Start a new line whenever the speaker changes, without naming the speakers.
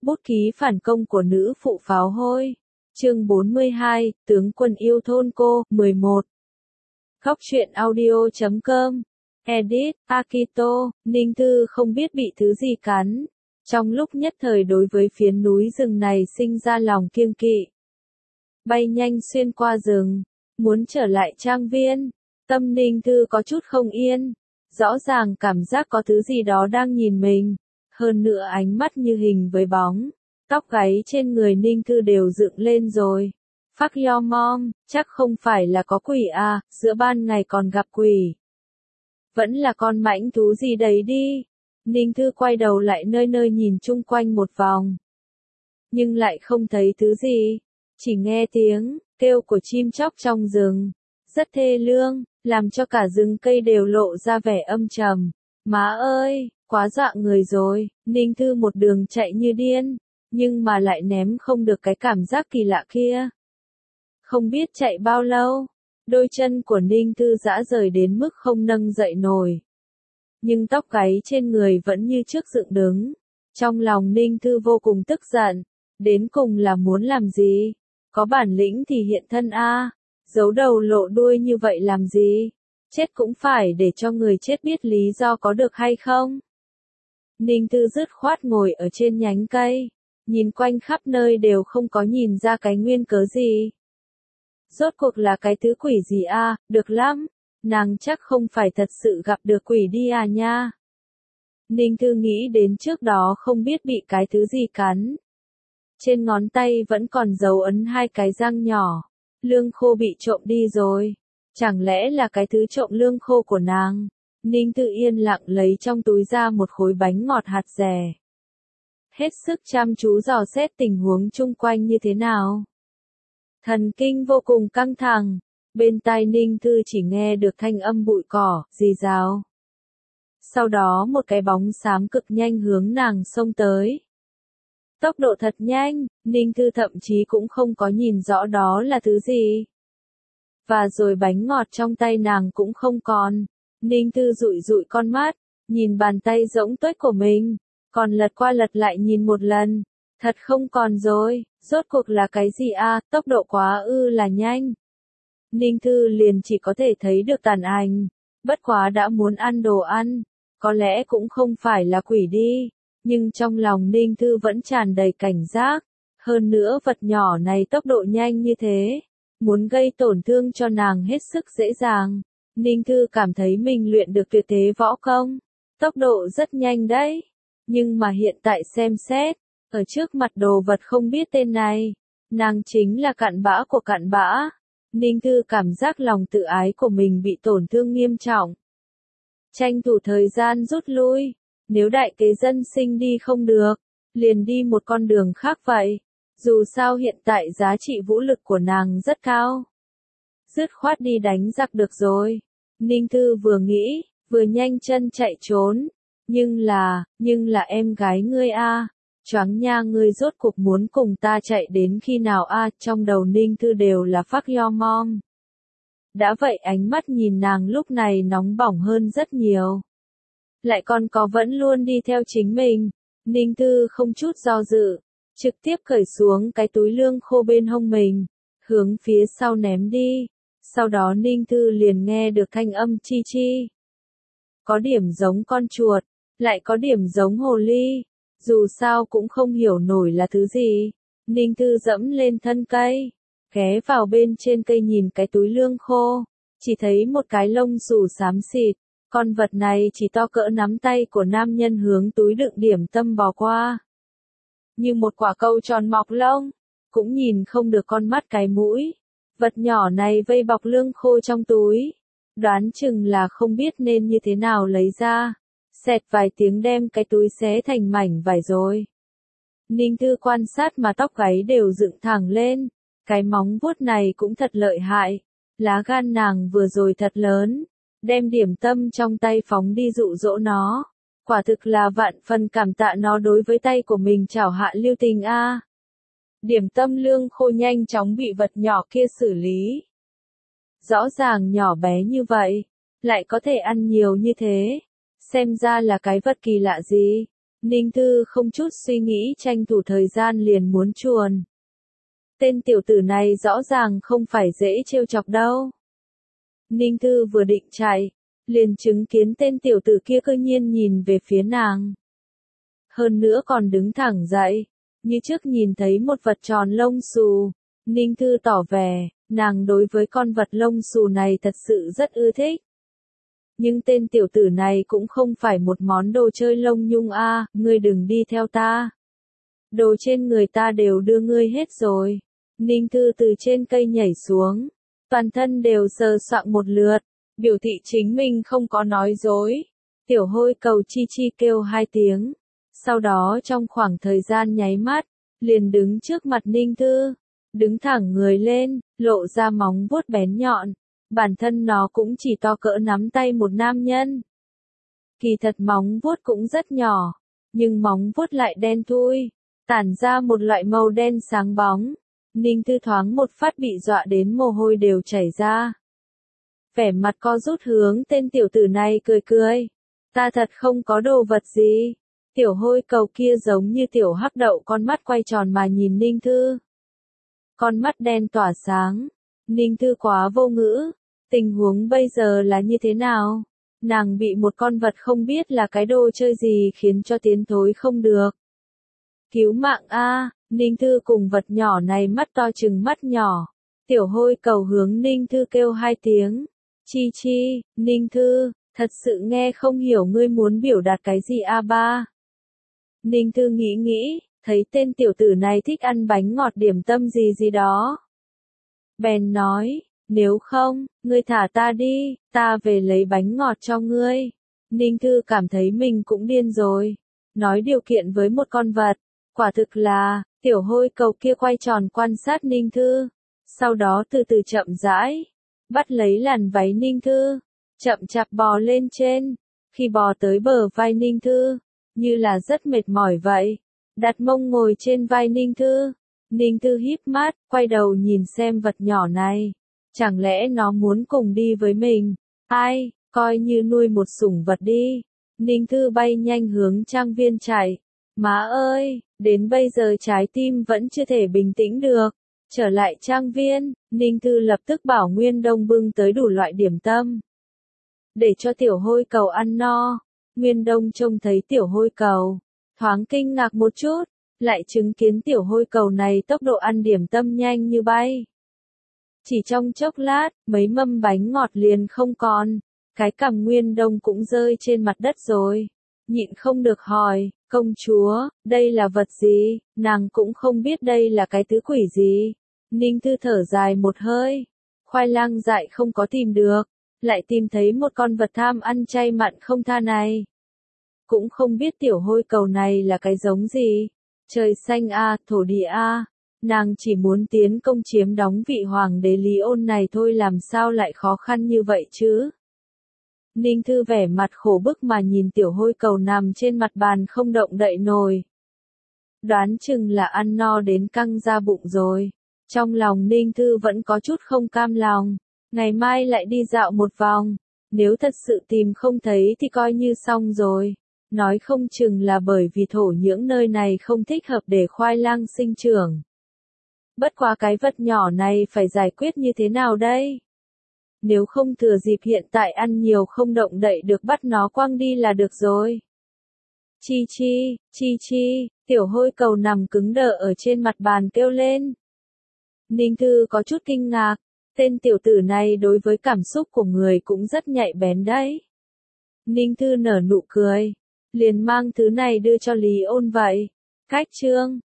Bút ký phản công của nữ phụ pháo hôi. Chương 42, tướng quân yêu thôn cô, 11. Góc truyện audio.com. Edit, Akito, Ninh Thư không biết bị thứ gì cắn. Trong lúc nhất thời đối với phiến núi rừng này sinh ra lòng kiêng kỵ. Bay nhanh xuyên qua rừng, muốn trở lại trang viên. Tâm Ninh Thư có chút không yên. Rõ ràng cảm giác có thứ gì đó đang nhìn mình. Hơn nữa ánh mắt như hình với bóng. Tóc gáy trên người Ninh Thư đều dựng lên rồi. Phác yo mom, chắc không phải là có quỷ à, giữa ban ngày còn gặp quỷ. Vẫn là con mãnh thú gì đấy đi. Ninh Thư quay đầu lại nơi nơi nhìn chung quanh một vòng. Nhưng lại không thấy thứ gì. Chỉ nghe tiếng kêu của chim chóc trong rừng. Rất thê lương, làm cho cả rừng cây đều lộ ra vẻ âm trầm. Má ơi, quá dọa người rồi. Ninh Thư một đường chạy như điên. Nhưng mà lại ném không được cái cảm giác kỳ lạ kia. Không biết chạy bao lâu, đôi chân của Ninh Thư rã rời đến mức không nâng dậy nổi. Nhưng tóc gáy trên người vẫn như trước dựng đứng. Trong lòng Ninh Thư vô cùng tức giận. Đến cùng là muốn làm gì? Có bản lĩnh thì hiện thân a, giấu đầu lộ đuôi như vậy làm gì? Chết cũng phải để cho người chết biết lý do có được hay không? Ninh Thư dứt khoát ngồi ở trên nhánh cây. Nhìn quanh khắp nơi đều không có nhìn ra cái nguyên cớ gì. Rốt cuộc là cái thứ quỷ gì à, được lắm. Nàng chắc không phải thật sự gặp được quỷ đi à nha. Ninh Thư nghĩ đến trước đó không biết bị cái thứ gì cắn. Trên ngón tay vẫn còn dấu ấn hai cái răng nhỏ. Lương khô bị trộm đi rồi. Chẳng lẽ là cái thứ trộm lương khô của nàng? Ninh Thư yên lặng lấy trong túi ra một khối bánh ngọt hạt dẻ. Hết sức chăm chú dò xét tình huống chung quanh như thế nào. Thần kinh vô cùng căng thẳng. Bên tai Ninh Thư chỉ nghe được thanh âm bụi cỏ, rì rào. Sau đó một cái bóng xám cực nhanh hướng nàng xông tới. Tốc độ thật nhanh, Ninh Thư thậm chí cũng không có nhìn rõ đó là thứ gì. Và rồi bánh ngọt trong tay nàng cũng không còn. Ninh Thư dụi dụi con mắt, nhìn bàn tay rỗng tuếch của mình, còn lật qua lật lại nhìn một lần. Thật không còn rồi, rốt cuộc là cái gì à, tốc độ quá là nhanh. Ninh Thư liền chỉ có thể thấy được tàn ảnh, bất quá đã muốn ăn đồ ăn, có lẽ cũng không phải là quỷ đi, nhưng trong lòng Ninh Thư vẫn tràn đầy cảnh giác, hơn nữa vật nhỏ này tốc độ nhanh như thế, muốn gây tổn thương cho nàng hết sức dễ dàng. Ninh Thư cảm thấy mình luyện được tuyệt thế võ công, tốc độ rất nhanh đấy, nhưng mà hiện tại xem xét, ở trước mặt đồ vật không biết tên này, nàng chính là cặn bã của cặn bã. Ninh Thư cảm giác lòng tự ái của mình bị tổn thương nghiêm trọng. Tranh thủ thời gian rút lui, nếu đại kế dân sinh đi không được, liền đi một con đường khác vậy. Dù sao hiện tại giá trị vũ lực của nàng rất cao. Dứt khoát đi đánh giặc được rồi. Ninh Thư vừa nghĩ, vừa nhanh chân chạy trốn. Nhưng là em gái ngươi a, choáng nha, ngươi rốt cuộc muốn cùng ta chạy đến khi nào a? Trong đầu Ninh Thư đều là phác yo mom. Đã vậy ánh mắt nhìn nàng lúc này nóng bỏng hơn rất nhiều. Lại còn có vẫn luôn đi theo chính mình. Ninh Thư không chút do dự, trực tiếp cởi xuống cái túi lương khô bên hông mình, hướng phía sau ném đi. Sau đó Ninh Thư liền nghe được thanh âm chi chi. Có điểm giống con chuột, lại có điểm giống hồ ly. Dù sao cũng không hiểu nổi là thứ gì. Ninh Thư dẫm lên thân cây, ghé vào bên trên cây nhìn cái túi lương khô, chỉ thấy một cái lông xù xám xịt, con vật này chỉ to cỡ nắm tay của nam nhân hướng túi đựng điểm tâm bò qua. Như một quả câu tròn mọc lông, cũng nhìn không được con mắt cái mũi. Vật nhỏ này vây bọc lương khô trong túi, đoán chừng là không biết nên như thế nào lấy ra. Xẹt vài tiếng đem cái túi xé thành mảnh vải rồi. Ninh Thư quan sát mà tóc gáy đều dựng thẳng lên. Cái móng vuốt này cũng thật lợi hại. Lá gan nàng vừa rồi thật lớn. Đem điểm tâm trong tay phóng đi dụ dỗ nó. Quả thực là vạn phần cảm tạ nó đối với tay của mình chảo hạ lưu tình a. Điểm tâm lương khô nhanh chóng bị vật nhỏ kia xử lý. Rõ ràng nhỏ bé như vậy, lại có thể ăn nhiều như thế. Xem ra là cái vật kỳ lạ gì. Ninh Thư không chút suy nghĩ tranh thủ thời gian liền muốn chuồn. Tên tiểu tử này rõ ràng không phải dễ trêu chọc đâu. Ninh Thư vừa định chạy, liền chứng kiến tên tiểu tử kia cơ nhiên nhìn về phía nàng. Hơn nữa còn đứng thẳng dậy, như trước nhìn thấy một vật tròn lông xù. Ninh Thư tỏ vẻ, nàng đối với con vật lông xù này thật sự rất ưa thích. Nhưng tên tiểu tử này cũng không phải một món đồ chơi lông nhung a, ngươi đừng đi theo ta. Đồ trên người ta đều đưa ngươi hết rồi. Ninh Thư từ trên cây nhảy xuống, toàn thân đều sờ soạng một lượt, biểu thị chính mình không có nói dối. Tiểu hôi cầu chi chi kêu 2 tiếng, sau đó trong khoảng thời gian nháy mắt, liền đứng trước mặt Ninh Thư, đứng thẳng người lên, lộ ra móng vuốt bén nhọn. Bản thân nó cũng chỉ to cỡ nắm tay một nam nhân. Kỳ thật móng vuốt cũng rất nhỏ, nhưng móng vuốt lại đen thui, tản ra một loại màu đen sáng bóng. Ninh Thư thoáng một phát bị dọa đến mồ hôi đều chảy ra. Vẻ mặt co rút hướng tên tiểu tử này cười cười. Ta thật không có đồ vật gì. Tiểu hôi cầu kia giống như tiểu hắc đậu, con mắt quay tròn mà nhìn Ninh Thư. Con mắt đen tỏa sáng. Ninh Thư quá vô ngữ. Tình huống bây giờ là như thế nào? Nàng bị một con vật không biết là cái đồ chơi gì khiến cho tiến thối không được. Cứu mạng a! Ninh Thư cùng vật nhỏ này mắt to chừng mắt nhỏ. Tiểu hôi cầu hướng Ninh Thư kêu 2 tiếng. Chi chi, Ninh Thư, thật sự nghe không hiểu ngươi muốn biểu đạt cái gì a ba. Ninh Thư nghĩ nghĩ, thấy tên tiểu tử này thích ăn bánh ngọt điểm tâm gì gì đó. Bèn nói, nếu không, ngươi thả ta đi, ta về lấy bánh ngọt cho ngươi. Ninh Thư cảm thấy mình cũng điên rồi. Nói điều kiện với một con vật, quả thực là, tiểu hôi cầu kia quay tròn quan sát Ninh Thư. Sau đó từ từ chậm rãi, bắt lấy làn váy Ninh Thư, chậm chạp bò lên trên. Khi bò tới bờ vai Ninh Thư, như là rất mệt mỏi vậy, đặt mông ngồi trên vai Ninh Thư. Ninh Thư híp mắt, quay đầu nhìn xem vật nhỏ này. Chẳng lẽ nó muốn cùng đi với mình? Ai, coi như nuôi một sủng vật đi. Ninh Thư bay nhanh hướng trang viên chạy. Má ơi, đến bây giờ trái tim vẫn chưa thể bình tĩnh được. Trở lại trang viên, Ninh Thư lập tức bảo Nguyên Đông bưng tới đủ loại điểm tâm, để cho tiểu hôi cầu ăn no. Nguyên Đông trông thấy tiểu hôi cầu, thoáng kinh ngạc một chút, lại chứng kiến tiểu hôi cầu này tốc độ ăn điểm tâm nhanh như bay. Chỉ trong chốc lát, mấy mâm bánh ngọt liền không còn, cái cằm Nguyên Đông cũng rơi trên mặt đất rồi. Nhịn không được hỏi, công chúa, đây là vật gì? Nàng cũng không biết đây là cái thứ quỷ gì. Ninh Thư thở dài một hơi, khoai lang dại không có tìm được, lại tìm thấy một con vật tham ăn chay mặn không tha này. Cũng không biết tiểu hôi cầu này là cái giống gì. Trời xanh a, thổ địa a, nàng chỉ muốn tiến công chiếm đóng vị hoàng đế Lý Ôn này thôi, làm sao lại khó khăn như vậy chứ? Ninh Thư vẻ mặt khổ bức mà nhìn tiểu hôi cầu nằm trên mặt bàn không động đậy nổi. Đoán chừng là ăn no đến căng ra bụng rồi. Trong lòng Ninh Thư vẫn có chút không cam lòng. Ngày mai lại đi dạo một vòng. Nếu thật sự tìm không thấy thì coi như xong rồi. Nói không chừng là bởi vì thổ nhưỡng nơi này không thích hợp để khoai lang sinh trưởng. Bất quá cái vật nhỏ này phải giải quyết như thế nào đây? Nếu không thừa dịp hiện tại ăn nhiều không động đậy được bắt nó quăng đi là được rồi. Chi chi, chi chi, tiểu hôi cầu nằm cứng đờ ở trên mặt bàn kêu lên. Ninh Thư có chút kinh ngạc, tên tiểu tử này đối với cảm xúc của người cũng rất nhạy bén đấy. Ninh Thư nở nụ cười, liền mang thứ này đưa cho Lý Ôn vậy. Cách chương